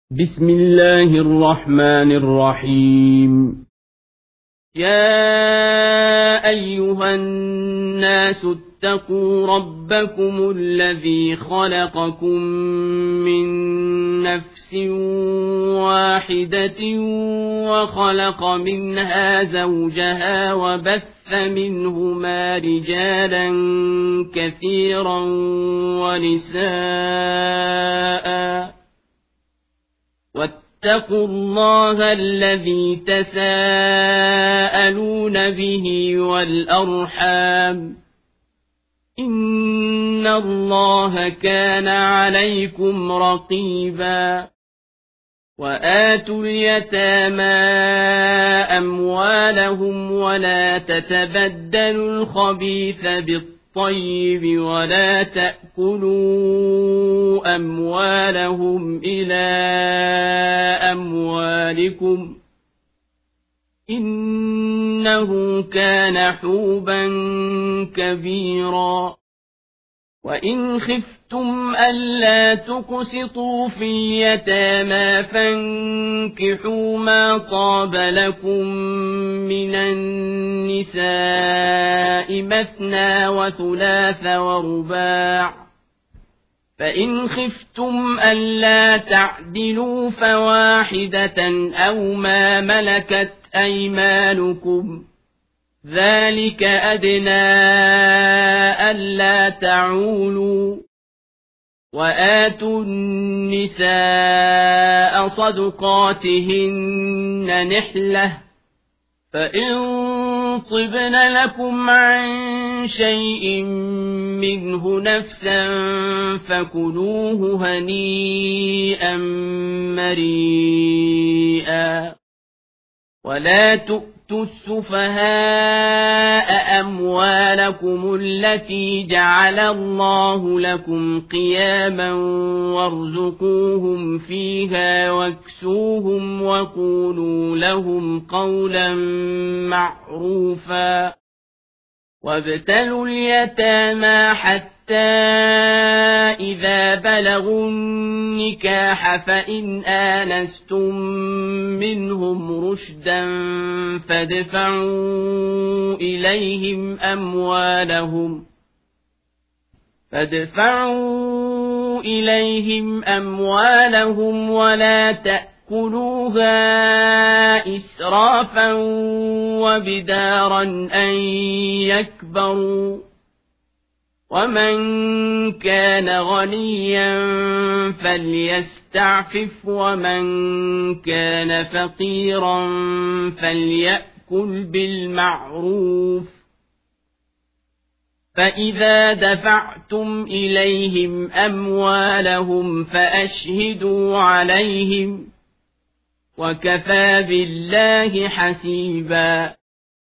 بسم الله الرحمن الرحيم. يا أيها الناس اتقوا ربكم الذي خلقكم من نفس واحدة وخلق منها زوجها وبث منهما رجالا كثيرا ونساء واتقوا الله الذي تساءلون به والأرحام إن الله كان عليكم رقيبا. وآتوا اليتامى أموالهم ولا تتبدلوا الخبيث بالطيب ولا تأكلوا أموالهم إلى أموالكم إنه كان حوبا كبيرا. وإن خفتم ألا تقسطوا في اليتامى فانكحوا ما طاب لكم من النساء مثنى وثلاث ورباع فإن خفتم ألا تعدلوا فواحدة أو ما ملكت أيمانكم ذلك أدنى ألا تعولوا. وآتوا النساء صدقاتهن نحلة فإن طبن لكم عن شيء منه نفسا فكلوه هنيئا مريئا. ولا تؤتوا السفهاء أموالكم التي جعل الله لكم قياما وارزقوهم فيها واكسوهم وقولوا لهم قولا معروفا. وابتلوا اليتامى حتى إذا بلغوا النكاح فإن آنستم منهم رشدا فادفعوا إليهم أموالهم ولا تأكلوها إسرافا وبدارا أن يكبروا. ومن كان غنيا فليستعفف ومن كان فقيرا فليأكل بالمعروف. فإذا دفعتم إليهم أموالهم فأشهدوا عليهم وكفى بالله حسيبا.